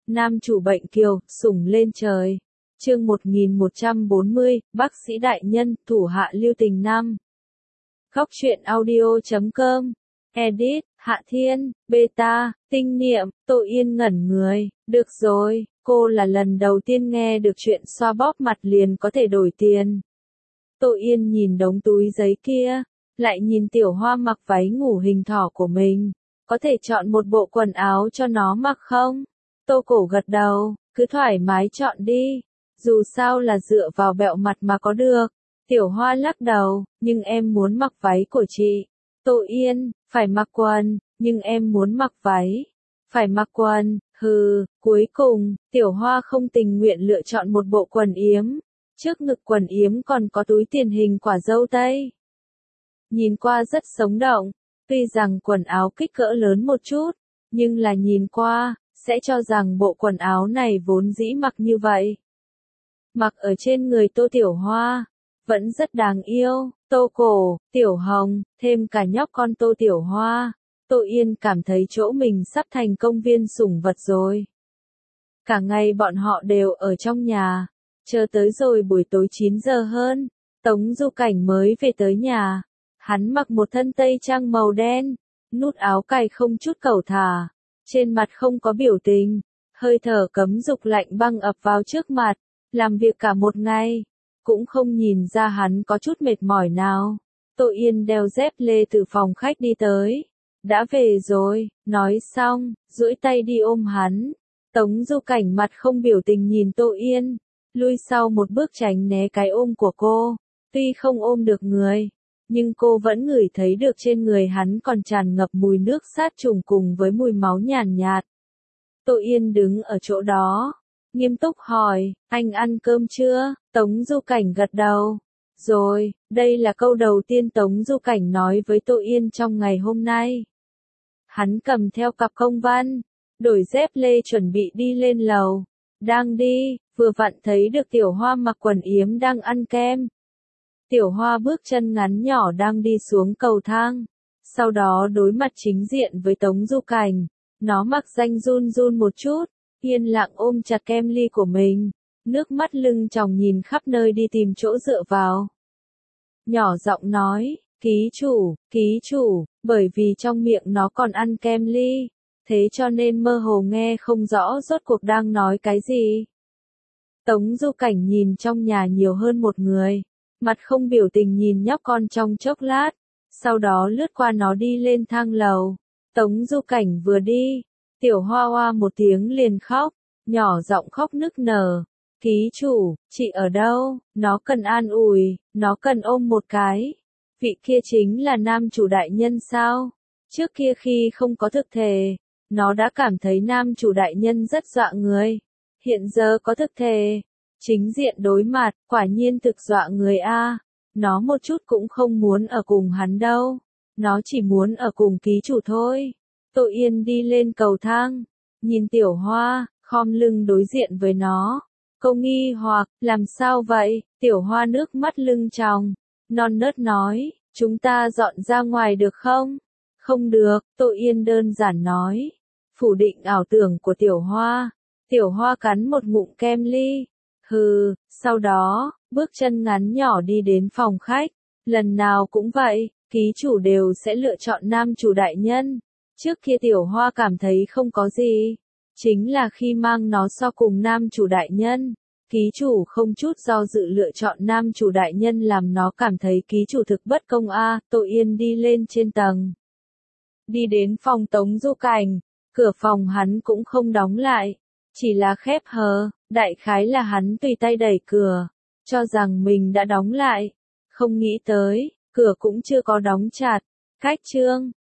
Nam chủ bệnh kiều, sủng lên trời. Chương 1140, bác sĩ đại nhân, thủ hạ lưu tình năm. Góc truyện audio.com. Edit, Hạ Thiên, Beta, Tinh Niệm, Tô Yên ngẩn người. Được rồi, cô là lần đầu tiên nghe được chuyện xoa bóp mặt liền có thể đổi tiền. Tô Yên nhìn đống túi giấy kia, lại nhìn Tiểu Hoa mặc váy ngủ hình thỏ của mình. Có thể chọn một bộ quần áo cho nó mặc không? Tô Cổ gật đầu, cứ thoải mái chọn đi. Dù sao là dựa vào bẹo mặt mà có được. Tiểu Hoa lắc đầu, nhưng em muốn mặc váy của chị. Tô Yên, phải mặc quần, nhưng em muốn mặc váy. Phải mặc quần, cuối cùng, Tiểu Hoa không tình nguyện lựa chọn một bộ quần yếm. Trước ngực quần yếm còn có túi tiền hình quả dâu tây. Nhìn qua rất sống động, tuy rằng quần áo kích cỡ lớn một chút, nhưng là nhìn qua, sẽ cho rằng bộ quần áo này vốn dĩ mặc như vậy. Mặc ở trên người Tô Tiểu Hoa, vẫn rất đáng yêu, Tô Cổ, Tiểu Hồng, thêm cả nhóc con Tô Tiểu Hoa. Tô Yên cảm thấy chỗ mình sắp thành công viên sủng vật rồi. Cả ngày bọn họ đều ở trong nhà, chờ tới rồi buổi tối 9 giờ hơn, Tống Du Cảnh mới về tới nhà. Hắn mặc một thân tây trang màu đen, nút áo cài không chút cẩu thả, trên mặt không có biểu tình, hơi thở cấm dục lạnh băng ập vào trước mặt, làm việc cả một ngày, cũng không nhìn ra hắn có chút mệt mỏi nào. Tô Yên đeo dép lê từ phòng khách đi tới, đã về rồi, nói xong, duỗi tay đi ôm hắn. Tống Du Cảnh mặt không biểu tình nhìn Tô Yên, lui sau một bước tránh né cái ôm của cô, tuy không ôm được người. Nhưng cô vẫn ngửi thấy được trên người hắn còn tràn ngập mùi nước sát trùng cùng với mùi máu nhàn nhạt. Tô Yên đứng ở chỗ đó, nghiêm túc hỏi, anh ăn cơm chưa? Tống Du Cảnh gật đầu. Rồi, đây là câu đầu tiên Tống Du Cảnh nói với Tô Yên trong ngày hôm nay. Hắn cầm theo cặp công văn, đổi dép lê chuẩn bị đi lên lầu. Đang đi, vừa vặn thấy được Tiểu Hoa mặc quần yếm đang ăn kem. Tiểu Hoa bước chân ngắn nhỏ đang đi xuống cầu thang, sau đó đối mặt chính diện với Tống Du Cảnh, nó mặc danh run run một chút, yên lặng ôm chặt kem ly của mình, nước mắt lưng tròng nhìn khắp nơi đi tìm chỗ dựa vào. Nhỏ giọng nói, ký chủ, bởi vì trong miệng nó còn ăn kem ly, thế cho nên mơ hồ nghe không rõ rốt cuộc đang nói cái gì. Tống Du Cảnh nhìn trong nhà nhiều hơn một người. Mặt không biểu tình nhìn nhóc con trong chốc lát, sau đó lướt qua nó đi lên thang lầu. Tống Du Cảnh vừa đi, Tiểu Hoa hoa một tiếng liền khóc, nhỏ giọng khóc nức nở. Ký chủ, chị ở đâu? Nó cần an ủi, nó cần ôm một cái. Vị kia chính là nam chủ đại nhân sao? Trước kia khi không có thực thể, nó đã cảm thấy nam chủ đại nhân rất dọa người. Hiện giờ có thực thể, chính diện đối mặt, quả nhiên thực dọa người a. Nó một chút cũng không muốn ở cùng hắn đâu. Nó chỉ muốn ở cùng ký chủ thôi. Tô Yên đi lên cầu thang, nhìn Tiểu Hoa, khom lưng đối diện với nó. Cô nghi hoặc, làm sao vậy? Tiểu Hoa nước mắt lưng tròng, non nớt nói, chúng ta dọn ra ngoài được không? Không được, Tô Yên đơn giản nói. Phủ định ảo tưởng của Tiểu Hoa. Tiểu Hoa cắn một ngụm kem ly. Sau đó, bước chân ngắn nhỏ đi đến phòng khách. Lần nào cũng vậy, ký chủ đều sẽ lựa chọn nam chủ đại nhân. Trước kia Tiểu Hoa cảm thấy không có gì. Chính là khi mang nó so cùng nam chủ đại nhân, ký chủ không chút do dự lựa chọn nam chủ đại nhân làm nó cảm thấy ký chủ thực bất công a. Tô Yên đi lên trên tầng. Đi đến phòng Tống Du Cảnh, cửa phòng hắn cũng không đóng lại. Chỉ là khép hờ, đại khái là hắn tùy tay đẩy cửa, cho rằng mình đã đóng lại. Không nghĩ tới, cửa cũng chưa có đóng chặt. Cách chương